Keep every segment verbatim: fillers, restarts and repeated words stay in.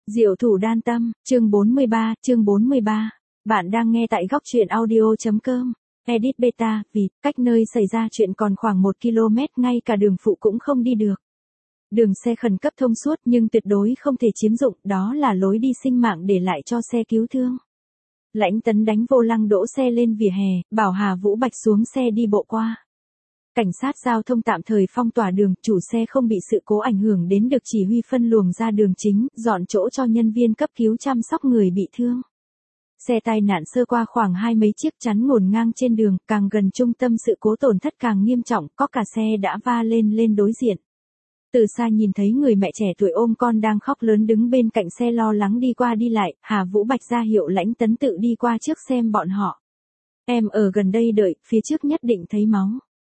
Diệu thủ đan tâm, chương bốn mươi ba, chương bốn mươi ba. Bạn đang nghe tại góc truyện audio.com. Edit beta, vì cách nơi xảy ra chuyện còn khoảng một ki lô mét, ngay cả đường phụ cũng không đi được. Đường xe khẩn cấp thông suốt nhưng tuyệt đối không thể chiếm dụng, đó là lối đi sinh mạng để lại cho xe cứu thương. Lãnh Tấn đánh vô lăng đỗ xe lên vỉa hè, bảo Hà Vũ Bạch xuống xe đi bộ qua. Cảnh sát giao thông tạm thời phong tỏa đường, chủ xe không bị sự cố ảnh hưởng đến được chỉ huy phân luồng ra đường chính, dọn chỗ cho nhân viên cấp cứu chăm sóc người bị thương. Xe tai nạn sơ qua khoảng hai mấy chiếc chắn ngổn ngang trên đường, càng gần trung tâm sự cố tổn thất càng nghiêm trọng, có cả xe đã va lên lên đối diện. Từ xa nhìn thấy người mẹ trẻ tuổi ôm con đang khóc lớn đứng bên cạnh xe lo lắng đi qua đi lại, Hà Vũ Bạch ra hiệu Lãnh Tấn tự đi qua trước xem bọn họ. Em ở gần đây đợi, phía trước nhất định thấy máu.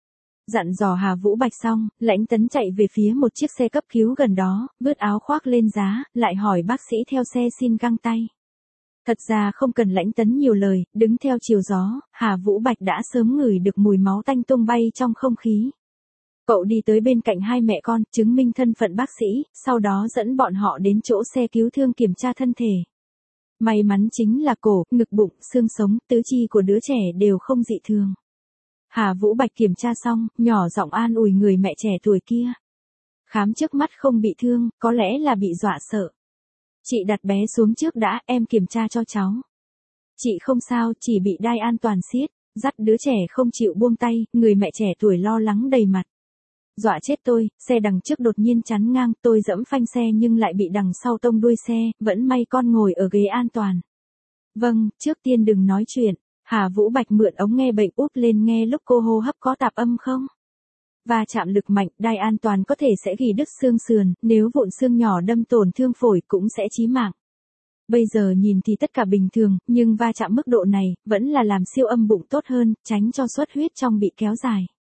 Dặn dò Hà Vũ Bạch xong, Lãnh Tấn chạy về phía một chiếc xe cấp cứu gần đó, vứt áo khoác lên giá, lại hỏi bác sĩ theo xe xin găng tay. Thật ra không cần Lãnh Tấn nhiều lời, đứng theo chiều gió, Hà Vũ Bạch đã sớm ngửi được mùi máu tanh tung bay trong không khí. Cậu đi tới bên cạnh hai mẹ con, chứng minh thân phận bác sĩ, sau đó dẫn bọn họ đến chỗ xe cứu thương kiểm tra thân thể. May mắn chính là cổ, ngực bụng, xương sống, tứ chi của đứa trẻ đều không dị thường. Hà Vũ Bạch kiểm tra xong, nhỏ giọng an ủi người mẹ trẻ tuổi kia. Khám trước mắt không bị thương, có lẽ là bị dọa sợ. Chị đặt bé xuống trước đã, em kiểm tra cho cháu. Chị không sao, chỉ bị đai an toàn siết, dắt đứa trẻ không chịu buông tay, người mẹ trẻ tuổi lo lắng đầy mặt. Dọa chết tôi, xe đằng trước đột nhiên chắn ngang, tôi giẫm phanh xe nhưng lại bị đằng sau tông đuôi xe, vẫn may con ngồi ở ghế an toàn. Vâng, trước tiên đừng nói chuyện. Hà Vũ Bạch mượn ống nghe bệnh úp lên nghe lúc cô hô hấp có tạp âm không? Va chạm lực mạnh, đai an toàn có thể sẽ gỉ đứt xương sườn, nếu vụn xương nhỏ đâm tổn thương phổi cũng sẽ chí mạng. Bây giờ nhìn thì tất cả bình thường, nhưng va chạm mức độ này, vẫn là làm siêu âm bụng tốt hơn, tránh cho xuất huyết trong bị kéo dài.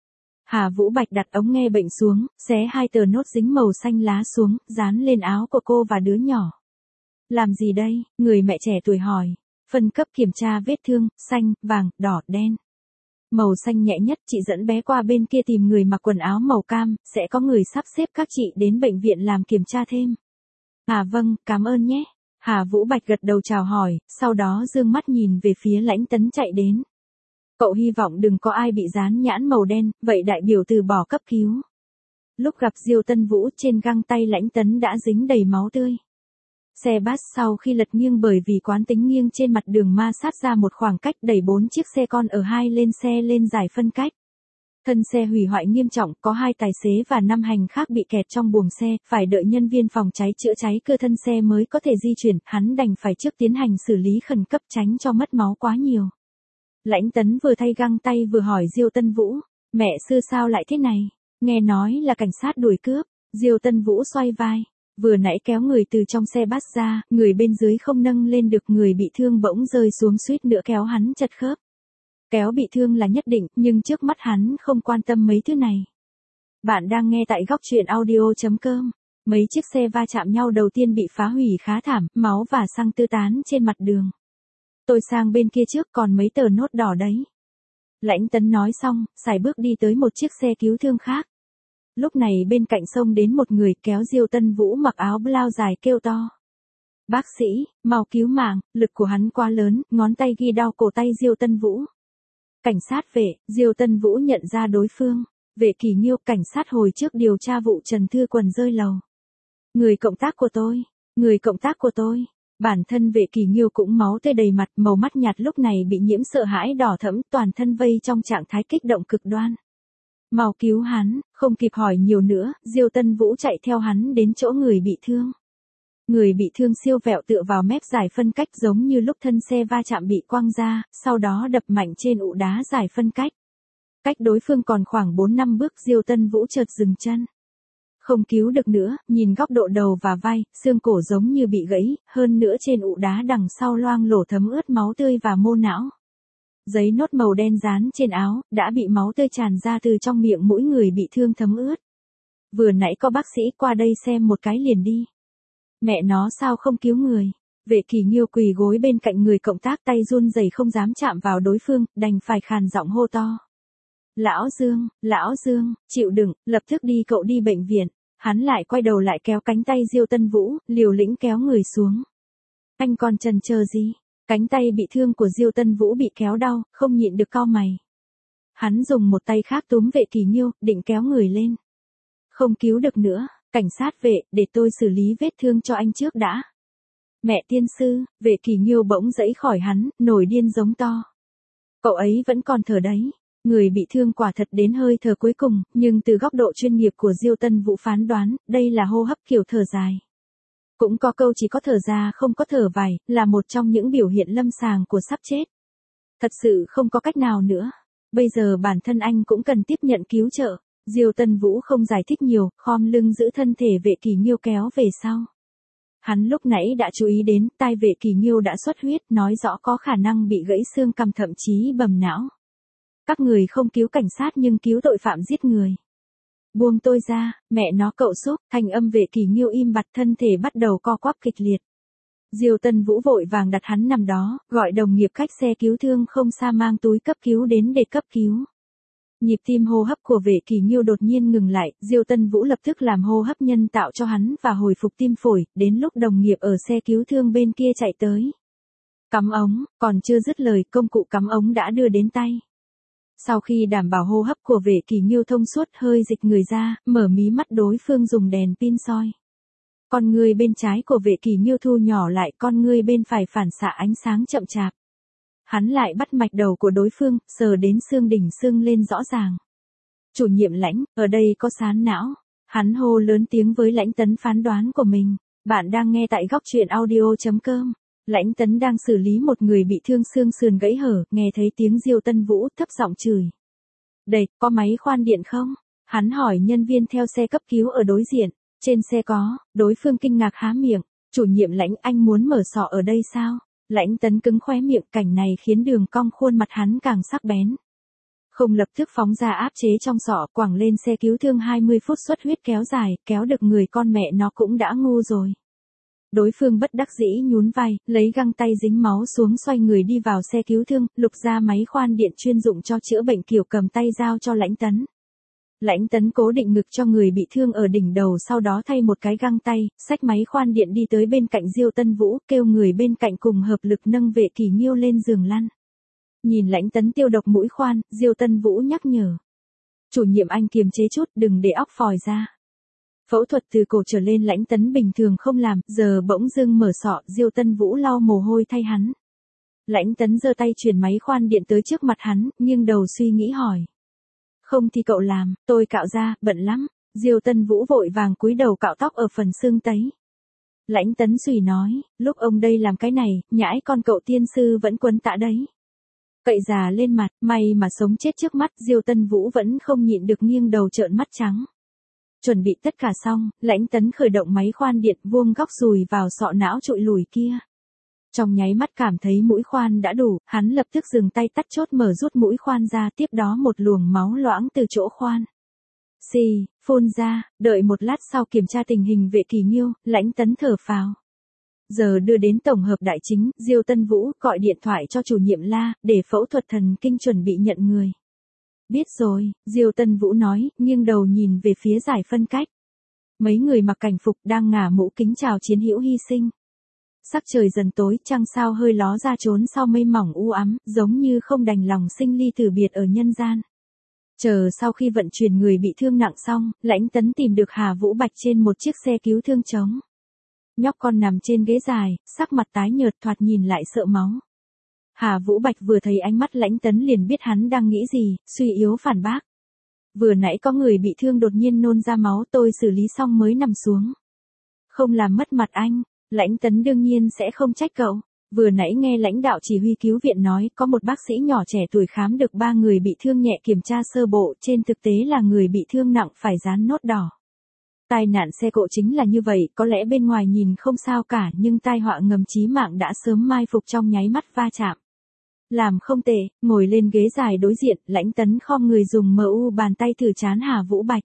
Hà Vũ Bạch đặt ống nghe bệnh xuống, xé hai tờ nốt dính màu xanh lá xuống, dán lên áo của cô và đứa nhỏ. Làm gì đây? Người mẹ trẻ tuổi hỏi. Phân cấp kiểm tra vết thương, xanh, vàng, đỏ, đen. Màu xanh nhẹ nhất, chị dẫn bé qua bên kia tìm người mặc quần áo màu cam, sẽ có người sắp xếp các chị đến bệnh viện làm kiểm tra thêm. À vâng, cảm ơn nhé. Hà Vũ Bạch gật đầu chào hỏi, sau đó dương mắt nhìn về phía Lãnh Tấn chạy đến. Cậu hy vọng đừng có ai bị dán nhãn màu đen, vậy đại biểu từ bỏ cấp cứu. Lúc gặp Diêu Tân Vũ, trên găng tay Lãnh Tấn đã dính đầy máu tươi. Xe bus sau khi lật nghiêng bởi vì quán tính nghiêng trên mặt đường ma sát ra một khoảng cách, đẩy bốn chiếc xe con ở hai lên xe lên giải phân cách. Thân xe hủy hoại nghiêm trọng, có hai tài xế và năm hành khách bị kẹt trong buồng xe, phải đợi nhân viên phòng cháy chữa cháy cưa thân xe mới có thể di chuyển, hắn đành phải trước tiến hành xử lý khẩn cấp tránh cho mất máu quá nhiều. Lãnh Tấn vừa thay găng tay vừa hỏi Diêu Tân Vũ, mẹ sư sao lại thế này? Nghe nói là cảnh sát đuổi cướp. Diêu Tân Vũ xoay vai. Vừa nãy kéo người từ trong xe bus ra, người bên dưới không nâng lên được, người bị thương bỗng rơi xuống suýt nữa kéo hắn chật khớp. Kéo bị thương là nhất định, nhưng trước mắt hắn không quan tâm mấy thứ này. Bạn đang nghe tại góc truyện audio.com. Mấy chiếc xe va chạm nhau đầu tiên bị phá hủy khá thảm, máu và xăng tư tán trên mặt đường. Tôi sang bên kia trước, còn mấy tờ nốt đỏ đấy. Lãnh Tấn nói xong, sải bước đi tới một chiếc xe cứu thương khác. Lúc này bên cạnh xông đến một người kéo Diêu Tân Vũ mặc áo blau dài kêu to. Bác sĩ, mau cứu mạng, lực của hắn quá lớn, ngón tay ghi đau cổ tay Diêu Tân Vũ. Cảnh sát vệ, Diêu Tân Vũ nhận ra đối phương. Vệ Kỳ Nghiêu, cảnh sát hồi trước điều tra vụ Trần Thư Quần rơi lầu. Người cộng tác của tôi, người cộng tác của tôi. Bản thân Vệ Kỳ Nghiêu cũng máu tươi đầy mặt, màu mắt nhạt lúc này bị nhiễm sợ hãi đỏ thẫm, toàn thân vây trong trạng thái kích động cực đoan. Mau cứu hắn, không kịp hỏi nhiều nữa, Diêu Tân Vũ chạy theo hắn đến chỗ người bị thương. Người bị thương siêu vẹo tựa vào mép giải phân cách giống như lúc thân xe va chạm bị quăng ra, sau đó đập mạnh trên ụ đá giải phân cách. Cách đối phương còn khoảng bốn năm bước, Diêu Tân Vũ chợt dừng chân. Không cứu được nữa, nhìn góc độ đầu và vai, xương cổ giống như bị gãy, hơn nữa trên ụ đá đằng sau loang lổ thấm ướt máu tươi và mô não. Giấy nốt màu đen dán trên áo, đã bị máu tươi tràn ra từ trong miệng mũi người bị thương thấm ướt. Vừa nãy có bác sĩ qua đây xem một cái liền đi. Mẹ nó sao không cứu người? Vệ Kỳ Nghiêu quỳ gối bên cạnh người cộng tác, tay run rẩy không dám chạm vào đối phương, đành phải khàn giọng hô to. Lão Dương, Lão Dương, chịu đựng, lập tức đi cậu đi bệnh viện. Hắn lại quay đầu lại kéo cánh tay Diêu Tân Vũ, liều lĩnh kéo người xuống. Anh còn chần chờ gì? Cánh tay bị thương của Diêu Tân Vũ bị kéo đau, không nhịn được cau mày. Hắn dùng một tay khác túm Vệ Kỳ Nghiêu, định kéo người lên. Không cứu được nữa, cảnh sát vệ, để tôi xử lý vết thương cho anh trước đã. Mẹ tiên sư, Vệ Kỳ Nghiêu bỗng giãy khỏi hắn, nổi điên giống to. Cậu ấy vẫn còn thở đấy. Người bị thương quả thật đến hơi thở cuối cùng, nhưng từ góc độ chuyên nghiệp của Diêu Tân Vũ phán đoán, đây là hô hấp kiểu thở dài. Cũng có câu chỉ có thở ra không có thở vải, là một trong những biểu hiện lâm sàng của sắp chết. Thật sự không có cách nào nữa. Bây giờ bản thân anh cũng cần tiếp nhận cứu trợ. Diêu Tân Vũ không giải thích nhiều, khom lưng giữ thân thể Vệ Kỳ Nghiêu kéo về sau. Hắn lúc nãy đã chú ý đến, tai Vệ Kỳ Nghiêu đã xuất huyết, nói rõ có khả năng bị gãy xương cằm thậm chí bầm não. Các người không cứu cảnh sát nhưng cứu tội phạm giết người. Buông tôi ra, mẹ nó cậu xúc, thanh âm Vệ Kỳ Nghiêu im bặt, thân thể bắt đầu co quắp kịch liệt. Diêu Tân Vũ vội vàng đặt hắn nằm đó, gọi đồng nghiệp khách xe cứu thương không xa mang túi cấp cứu đến để cấp cứu. Nhịp tim hô hấp của Vệ Kỳ Nghiêu đột nhiên ngừng lại, Diêu Tân Vũ lập tức làm hô hấp nhân tạo cho hắn và hồi phục tim phổi, đến lúc đồng nghiệp ở xe cứu thương bên kia chạy tới. Cắm ống, còn chưa dứt lời, công cụ cắm ống đã đưa đến tay. Sau khi đảm bảo hô hấp của Vệ Kỳ Nghiêu thông suốt, hơi dịch người ra, mở mí mắt đối phương dùng đèn pin soi. Con ngươi bên trái của Vệ Kỳ Nghiêu thu nhỏ lại, con ngươi bên phải phản xạ ánh sáng chậm chạp. Hắn lại bắt mạch đầu của đối phương, sờ đến xương đỉnh xương lên rõ ràng. Chủ nhiệm Lãnh, ở đây có sán não. Hắn hô lớn tiếng với Lãnh Tấn phán đoán của mình. Bạn đang nghe tại góc truyện audio chấm com. Lãnh Tấn đang xử lý một người bị thương xương sườn gãy hở, nghe thấy tiếng Diêu Tân Vũ thấp giọng chửi. Đây, có máy khoan điện không? Hắn hỏi nhân viên theo xe cấp cứu ở đối diện. Trên xe có, đối phương kinh ngạc há miệng. Chủ nhiệm Lãnh, anh muốn mở sọ ở đây sao? Lãnh Tấn cứng khóe miệng, cảnh này khiến đường cong khuôn mặt hắn càng sắc bén. Không lập tức phóng ra áp chế trong sọ, quẳng lên xe cứu thương hai mươi phút xuất huyết kéo dài, kéo được người con mẹ nó cũng đã ngu rồi. Đối phương bất đắc dĩ nhún vai, lấy găng tay dính máu xuống xoay người đi vào xe cứu thương, lục ra máy khoan điện chuyên dụng cho chữa bệnh kiểu cầm tay giao cho Lãnh Tấn. Lãnh Tấn cố định ngực cho người bị thương ở đỉnh đầu, sau đó thay một cái găng tay, xách máy khoan điện đi tới bên cạnh Diêu Tân Vũ, kêu người bên cạnh cùng hợp lực nâng Vệ Kỳ Nghiêu lên giường lăn. Nhìn Lãnh Tấn tiêu độc mũi khoan, Diêu Tân Vũ nhắc nhở. Chủ nhiệm anh kiềm chế chút, đừng để óc phòi ra. Phẫu thuật từ cổ trở lên Lãnh Tấn bình thường không làm, giờ bỗng dưng mở sọ, Diêu Tân Vũ lau mồ hôi thay hắn. Lãnh Tấn giơ tay chuyển máy khoan điện tới trước mặt hắn, nghiêng đầu suy nghĩ hỏi. Không thì cậu làm, tôi cạo ra, bận lắm. Diêu Tân Vũ vội vàng cúi đầu cạo tóc ở phần xương tấy. Lãnh Tấn suy nói, lúc ông đây làm cái này, nhãi con cậu tiên sư vẫn quấn tạ đấy. Cậy già lên mặt, may mà sống chết trước mắt, Diêu Tân Vũ vẫn không nhịn được nghiêng đầu trợn mắt trắng. Chuẩn bị tất cả xong, Lãnh Tấn khởi động máy khoan điện, vuông góc dùi vào sọ não trụi lùi kia. Trong nháy mắt cảm thấy mũi khoan đã đủ, hắn lập tức dừng tay tắt chốt mở rút mũi khoan ra, tiếp đó một luồng máu loãng từ chỗ khoan. Xì, phun ra, đợi một lát sau kiểm tra tình hình Vệ Kỳ Nghiêu, Lãnh Tấn thở phào. Giờ đưa đến tổng hợp đại chính, Diêu Tân Vũ gọi điện thoại cho chủ nhiệm La, để phẫu thuật thần kinh chuẩn bị nhận người. Biết rồi, Diêu Tân Vũ nói, nghiêng đầu nhìn về phía giải phân cách. Mấy người mặc cảnh phục đang ngả mũ kính chào chiến hữu hy sinh. Sắc trời dần tối, trăng sao hơi ló ra trốn sau mây mỏng u ám, giống như không đành lòng sinh ly tử biệt ở nhân gian. Chờ sau khi vận chuyển người bị thương nặng xong, Lãnh Tấn tìm được Hà Vũ Bạch trên một chiếc xe cứu thương trống. Nhóc con nằm trên ghế dài, sắc mặt tái nhợt, thoạt nhìn lại sợ máu. Hà Vũ Bạch vừa thấy ánh mắt Lãnh Tấn liền biết hắn đang nghĩ gì, suy yếu phản bác. Vừa nãy có người bị thương đột nhiên nôn ra máu, tôi xử lý xong mới nằm xuống. Không làm mất mặt anh. Lãnh Tấn đương nhiên sẽ không trách cậu. Vừa nãy nghe lãnh đạo chỉ huy cứu viện nói có một bác sĩ nhỏ trẻ tuổi khám được ba người bị thương nhẹ, kiểm tra sơ bộ, trên thực tế là người bị thương nặng phải dán nốt đỏ. Tai nạn xe cộ chính là như vậy, có lẽ bên ngoài nhìn không sao cả nhưng tai họa ngầm chí mạng đã sớm mai phục trong nháy mắt va chạm. Làm không tệ, ngồi lên ghế dài đối diện, Lãnh Tấn khom người dùng mờ u bàn tay thử trán Hà Vũ Bạch.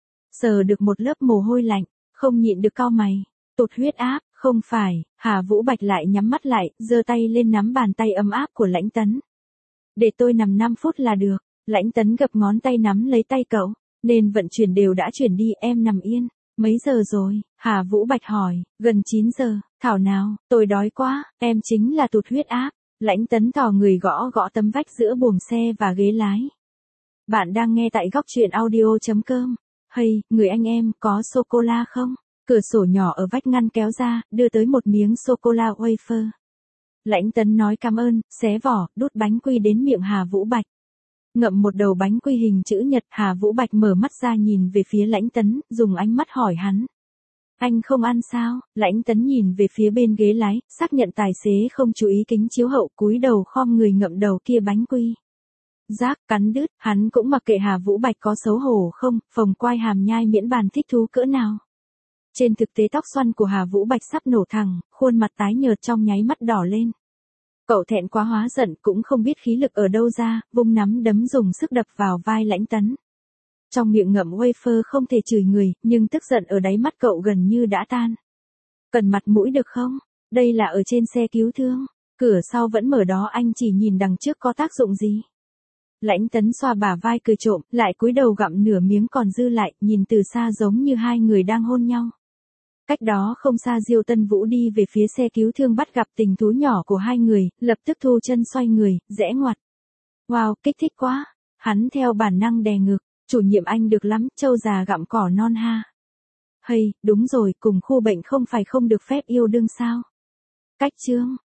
Sờ được một lớp mồ hôi lạnh, không nhịn được cau mày. Tụt huyết áp. Không phải, Hà Vũ Bạch lại nhắm mắt lại, giơ tay lên nắm bàn tay ấm áp của Lãnh Tấn. Để tôi nằm năm phút là được. Lãnh Tấn gập ngón tay nắm lấy tay cậu. Nên vận chuyển đều đã chuyển đi, em nằm yên. Mấy giờ rồi? Hà Vũ Bạch hỏi. Gần chín giờ. Thảo nào, tôi đói quá, em chính là tụt huyết áp. Lãnh Tấn thò người gõ gõ tấm vách giữa buồng xe và ghế lái. Bạn đang nghe tại góc truyện audio.com. Hey, người anh em, có sô-cô-la không? Cửa sổ nhỏ ở vách ngăn kéo ra, đưa tới một miếng sô-cô-la wafer. Lãnh Tấn nói cảm ơn, xé vỏ, đút bánh quy đến miệng Hà Vũ Bạch. Ngậm một đầu bánh quy hình chữ nhật, Hà Vũ Bạch mở mắt ra nhìn về phía Lãnh Tấn, dùng ánh mắt hỏi hắn. Anh không ăn sao? Lãnh Tấn nhìn về phía bên ghế lái, xác nhận tài xế không chú ý kính chiếu hậu, cúi đầu khom người ngậm đầu kia bánh quy. Rác, cắn đứt, hắn cũng mặc kệ Hà Vũ Bạch có xấu hổ không, phồng quai hàm nhai miễn bàn thích thú cỡ nào. Trên thực tế tóc xoăn của Hà Vũ Bạch sắp nổ thẳng, khuôn mặt tái nhợt trong nháy mắt đỏ lên. Cậu thẹn quá hóa giận cũng không biết khí lực ở đâu ra, vung nắm đấm dùng sức đập vào vai Lãnh Tấn. Trong miệng ngậm wafer không thể chửi người, nhưng tức giận ở đáy mắt cậu gần như đã tan. Cần mặt mũi được không? Đây là ở trên xe cứu thương. Cửa sau vẫn mở đó, anh chỉ nhìn đằng trước có tác dụng gì. Lãnh Tấn xoa bả vai cười trộm, lại cúi đầu gặm nửa miếng còn dư lại, nhìn từ xa giống như hai người đang hôn nhau. Cách đó không xa Diêu Tân Vũ đi về phía xe cứu thương bắt gặp tình thú nhỏ của hai người, lập tức thu chân xoay người, rẽ ngoặt. Wow, kích thích quá. Hắn theo bản năng đè ngực, chủ nhiệm anh được lắm, trâu già gặm cỏ non ha. Hay, đúng rồi, cùng khu bệnh không phải không được phép yêu đương sao? Cách chương.